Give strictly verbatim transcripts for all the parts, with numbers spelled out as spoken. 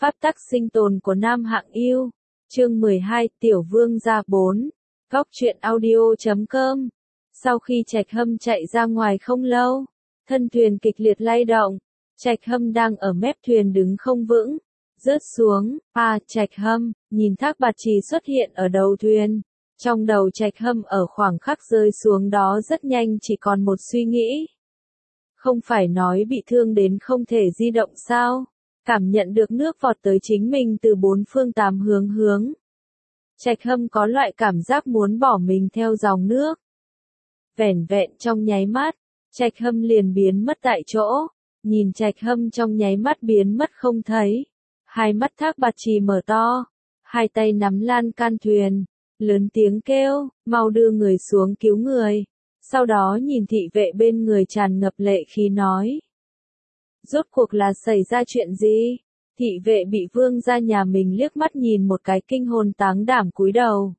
Pháp tắc sinh tồn của Nam Hạng Yêu. Chương mười hai, Tiểu Vương gia bốn. Góc truyện audio chấm com. Sau khi Trạch Hâm chạy ra ngoài không lâu, thân thuyền kịch liệt lay động. Trạch Hâm đang ở mép thuyền đứng không vững, rớt xuống. À, Trạch Hâm, nhìn Thác Bạt Trì xuất hiện ở đầu thuyền. Trong đầu Trạch Hâm ở khoảng khắc rơi xuống đó rất nhanh chỉ còn một suy nghĩ. Không phải nói bị thương đến không thể di động sao? Cảm nhận được nước vọt tới chính mình từ bốn phương tám hướng hướng. Trạch Hâm có loại cảm giác muốn bỏ mình theo dòng nước. Vẻn vẹn trong nháy mắt, Trạch Hâm liền biến mất tại chỗ. Nhìn Trạch Hâm trong nháy mắt biến mất không thấy. Hai mắt Thác Bạt Trì mở to, hai tay nắm lan can thuyền, lớn tiếng kêu, mau đưa người xuống cứu người. Sau đó nhìn thị vệ bên người tràn ngập lệ khí nói. Rốt cuộc là xảy ra chuyện gì? Thị vệ bị vương gia nhà mình liếc mắt nhìn một cái kinh hồn táng đảm cúi đầu.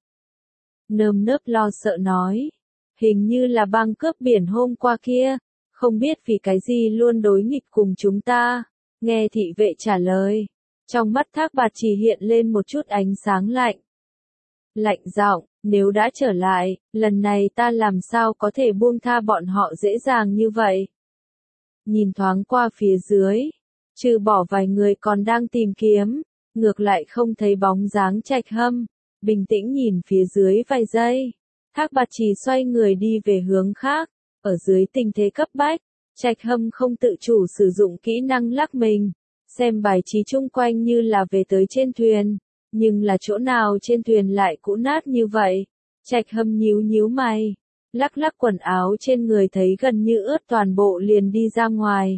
Nơm nớp lo sợ nói. Hình như là băng cướp biển hôm qua kia, không biết vì cái gì luôn đối nghịch cùng chúng ta. Nghe thị vệ trả lời, trong mắt Thác Bạt Trì hiện lên một chút ánh sáng lạnh. Lạnh giọng, nếu đã trở lại, lần này ta làm sao có thể buông tha bọn họ dễ dàng như vậy? Nhìn thoáng qua phía dưới, trừ bỏ vài người còn đang tìm kiếm, ngược lại không thấy bóng dáng Trạch Hâm. Bình tĩnh nhìn phía dưới vài giây, Thác Bạt Trì xoay người đi về hướng khác. Ở dưới tình thế cấp bách, Trạch Hâm không tự chủ sử dụng kỹ năng lắc mình, xem bài trí chung quanh như là về tới trên thuyền, nhưng là chỗ nào trên thuyền lại cũ nát như vậy. Trạch Hâm nhíu nhíu mày, lắc lắc quần áo trên người thấy gần như ướt toàn bộ liền đi ra ngoài.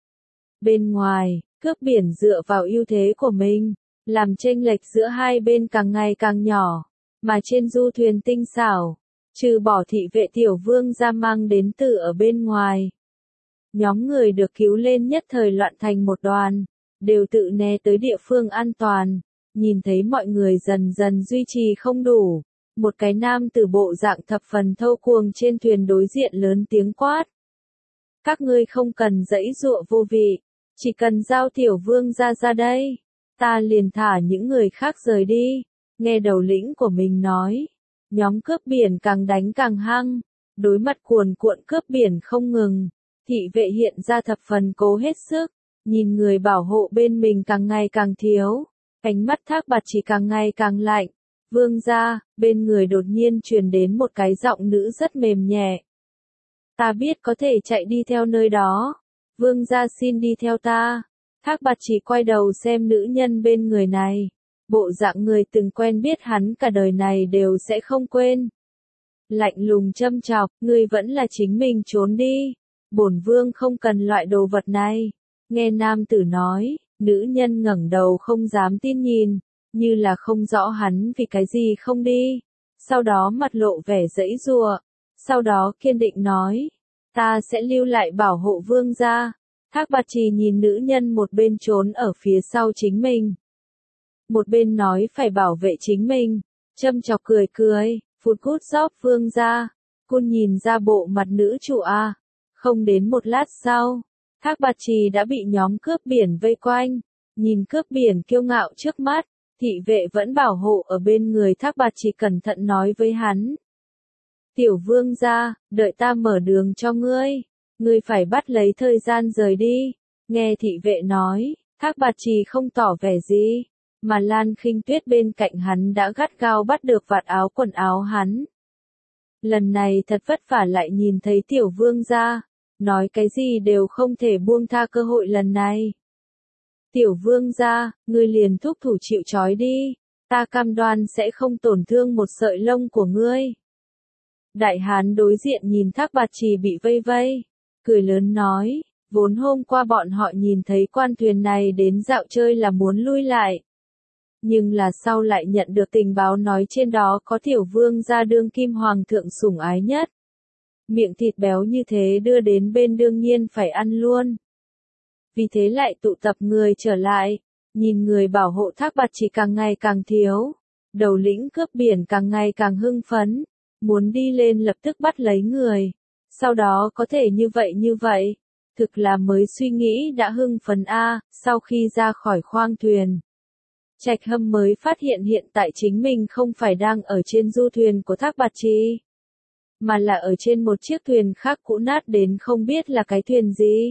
Bên ngoài, cướp biển dựa vào ưu thế của mình, làm chênh lệch giữa hai bên càng ngày càng nhỏ, mà trên du thuyền tinh xảo, trừ bỏ thị vệ tiểu vương gia mang đến từ ở bên ngoài. Nhóm người được cứu lên nhất thời loạn thành một đoàn, đều tự né tới địa phương an toàn, nhìn thấy mọi người dần dần duy trì không đủ. Một cái nam tử bộ dạng thập phần thô cuồng trên thuyền đối diện lớn tiếng quát. Các ngươi không cần giãy giụa vô vị, chỉ cần giao tiểu vương ra ra đây, ta liền thả những người khác rời đi. Nghe đầu lĩnh của mình nói, nhóm cướp biển càng đánh càng hăng, đối mặt cuồn cuộn cướp biển không ngừng, thị vệ hiện ra thập phần cố hết sức, nhìn người bảo hộ bên mình càng ngày càng thiếu, ánh mắt Thác Bạt Trì càng ngày càng lạnh. Vương gia, bên người đột nhiên truyền đến một cái giọng nữ rất mềm nhẹ. Ta biết có thể chạy đi theo nơi đó. Vương gia xin đi theo ta. Thác Bạt Trì quay đầu xem nữ nhân bên người này. Bộ dạng người từng quen biết hắn cả đời này đều sẽ không quên. Lạnh lùng châm chọc, ngươi vẫn là chính mình trốn đi. Bổn vương không cần loại đồ vật này. Nghe nam tử nói, nữ nhân ngẩng đầu không dám tin nhìn. Như là không rõ hắn vì cái gì không đi. Sau đó mặt lộ vẻ giãy giụa. Sau đó kiên định nói. Ta sẽ lưu lại bảo hộ vương gia. Thác Bạt Trì nhìn nữ nhân một bên trốn ở phía sau chính mình. Một bên nói phải bảo vệ chính mình. Châm chọc cười cười. Phụt cút gióp vương gia. Cun nhìn ra bộ mặt nữ chủ a. Không đến một lát sau. Thác Bạt Trì đã bị nhóm cướp biển vây quanh. Nhìn cướp biển kiêu ngạo trước mắt. Thị vệ vẫn bảo hộ ở bên người Thác Bạt Trì cẩn thận nói với hắn. Tiểu vương gia, đợi ta mở đường cho ngươi. Ngươi phải bắt lấy thời gian rời đi. Nghe thị vệ nói, Thác Bạt Trì không tỏ vẻ gì. Mà Lan Khinh Tuyết bên cạnh hắn đã gắt gao bắt được vạt áo quần áo hắn. Lần này thật vất vả lại nhìn thấy tiểu vương gia. Nói cái gì đều không thể buông tha cơ hội lần này. Tiểu vương gia, ngươi liền thúc thủ chịu trói đi, ta cam đoan sẽ không tổn thương một sợi lông của ngươi. Đại hán đối diện nhìn Thác Bạt Trì bị vây vây, cười lớn nói, vốn hôm qua bọn họ nhìn thấy quan thuyền này đến dạo chơi là muốn lui lại. Nhưng là sau lại nhận được tình báo nói trên đó có tiểu vương gia đương kim hoàng thượng sủng ái nhất. Miệng thịt béo như thế đưa đến bên đương nhiên phải ăn luôn. Vì thế lại tụ tập người trở lại, nhìn người bảo hộ Thác Bạt Trì càng ngày càng thiếu, đầu lĩnh cướp biển càng ngày càng hưng phấn, muốn đi lên lập tức bắt lấy người, sau đó có thể như vậy như vậy, thực là mới suy nghĩ đã hưng phấn a. Sau khi ra khỏi khoang thuyền, Trạch Hâm mới phát hiện hiện tại chính mình không phải đang ở trên du thuyền của Thác Bạt Trì, mà là ở trên một chiếc thuyền khác cũ nát đến không biết là cái thuyền gì.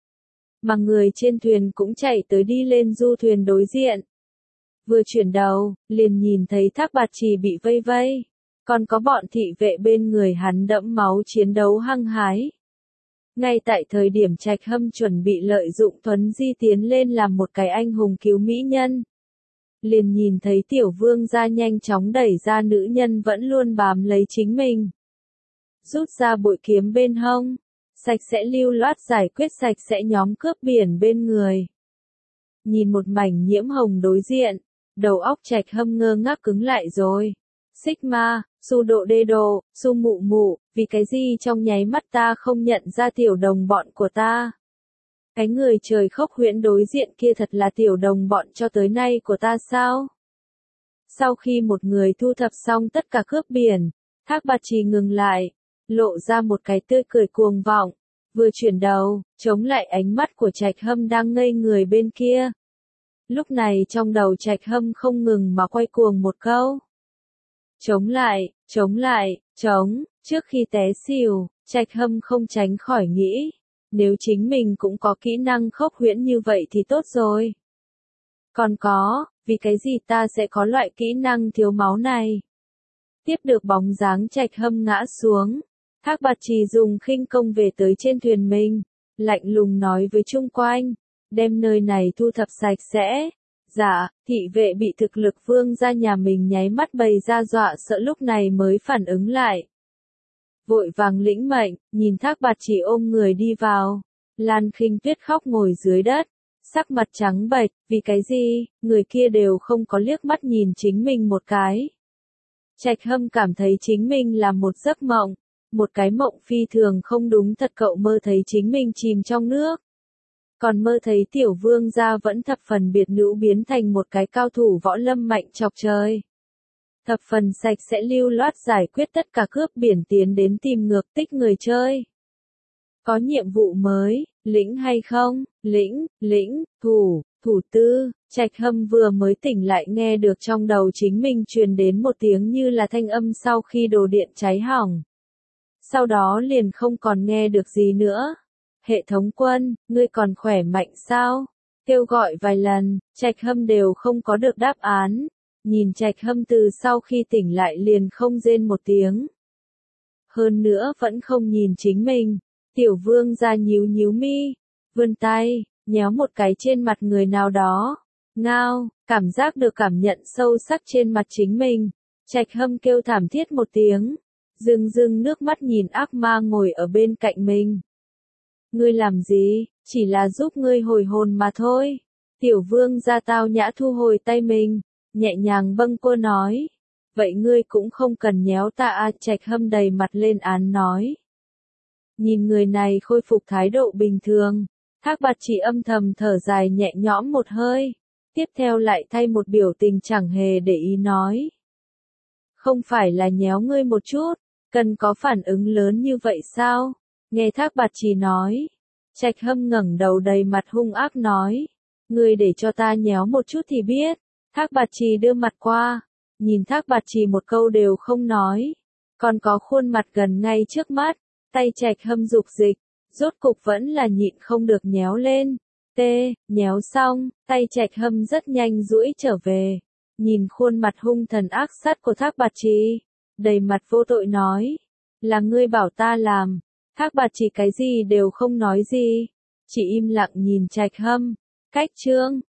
Mà người trên thuyền cũng chạy tới đi lên du thuyền đối diện. Vừa chuyển đầu, liền nhìn thấy Thác Bạt Trì bị vây vây, còn có bọn thị vệ bên người hắn đẫm máu chiến đấu hăng hái. Ngay tại thời điểm Trạch Hâm chuẩn bị lợi dụng thuấn di tiến lên làm một cái anh hùng cứu mỹ nhân, liền nhìn thấy tiểu vương gia nhanh chóng đẩy ra nữ nhân vẫn luôn bám lấy chính mình. Rút ra bội kiếm bên hông, sạch sẽ lưu loát giải quyết sạch sẽ nhóm cướp biển bên người. Nhìn một mảnh nhiễm hồng đối diện, đầu óc Trạch Hâm ngơ ngác cứng lại rồi. Sigma, su độ đê đồ, su mụ mụ, vì cái gì trong nháy mắt ta không nhận ra tiểu đồng bọn của ta. Cái người trời khốc huyễn đối diện kia thật là tiểu đồng bọn cho tới nay của ta sao? Sau khi một người thu thập xong tất cả cướp biển, Thác Bạt Trì ngừng lại, lộ ra một cái tươi cười cuồng vọng, vừa chuyển đầu, chống lại ánh mắt của Trạch Hâm đang ngây người bên kia. Lúc này trong đầu Trạch Hâm không ngừng mà quay cuồng một câu. Chống lại, chống lại, chống, trước khi té xỉu, Trạch Hâm không tránh khỏi nghĩ, nếu chính mình cũng có kỹ năng khốc huyễn như vậy thì tốt rồi. Còn có, vì cái gì ta sẽ có loại kỹ năng thiếu máu này? Tiếp được bóng dáng Trạch Hâm ngã xuống, Thác Bạt Trì dùng khinh công về tới trên thuyền mình, lạnh lùng nói với chung quanh, đem nơi này thu thập sạch sẽ. Dạ, thị vệ bị thực lực vương gia nhà mình nháy mắt bày ra dọa sợ lúc này mới phản ứng lại. Vội vàng lĩnh mệnh, nhìn Thác Bạt Trì ôm người đi vào. Lan Khinh Tuyết khóc ngồi dưới đất, sắc mặt trắng bệch, vì cái gì, người kia đều không có liếc mắt nhìn chính mình một cái. Trạch Hâm cảm thấy chính mình là một giấc mộng, một cái mộng phi thường không đúng thật, cậu mơ thấy chính mình chìm trong nước. Còn mơ thấy tiểu vương gia vẫn thập phần biệt nữ biến thành một cái cao thủ võ lâm mạnh chọc trời. Thập phần sạch sẽ lưu loát giải quyết tất cả cướp biển tiến đến tìm ngược tích người chơi. Có nhiệm vụ mới, lĩnh hay không? Lĩnh, lĩnh, thủ, thủ tư. Trạch Hâm vừa mới tỉnh lại nghe được trong đầu chính mình truyền đến một tiếng như là thanh âm sau khi đồ điện cháy hỏng. Sau đó liền không còn nghe được gì nữa. Hệ thống quân, ngươi còn khỏe mạnh sao? Kêu gọi vài lần, Trạch Hâm đều không có được đáp án. Nhìn Trạch Hâm từ sau khi tỉnh lại liền không rên một tiếng. Hơn nữa vẫn không nhìn chính mình. Tiểu vương ra nhíu nhíu mi, vươn tay, nhéo một cái trên mặt người nào đó. Ngao, cảm giác được cảm nhận sâu sắc trên mặt chính mình. Trạch Hâm kêu thảm thiết một tiếng, rưng rưng nước mắt nhìn ác ma ngồi ở bên cạnh mình. Ngươi làm gì, chỉ là giúp ngươi hồi hồn mà thôi. Tiểu vương ra tao nhã thu hồi tay mình, nhẹ nhàng bâng quơ nói. Vậy ngươi cũng không cần nhéo ta à. Trạch Hâm đầy mặt lên án nói. Nhìn người này khôi phục thái độ bình thường, Thác Bạt Trì âm thầm thở dài nhẹ nhõm một hơi, tiếp theo lại thay một biểu tình chẳng hề để ý nói. Không phải là nhéo ngươi một chút, cần có phản ứng lớn như vậy sao? Nghe Thác Bạt Trì nói, Trạch Hâm ngẩng đầu đầy mặt hung ác nói, ngươi để cho ta nhéo một chút thì biết. Thác Bạt Trì đưa mặt qua, nhìn Thác Bạt Trì một câu đều không nói, còn có khuôn mặt gần ngay trước mắt. Tay Trạch Hâm dục dịch, rốt cục vẫn là nhịn không được nhéo lên. Tê, nhéo xong, tay Trạch Hâm rất nhanh duỗi trở về. Nhìn khuôn mặt hung thần ác sát của Thác Bạt Trì, đầy mặt vô tội nói. Là ngươi bảo ta làm. Thác Bạt Trì cái gì đều không nói gì, chỉ im lặng nhìn Trạch Hâm. Cách chương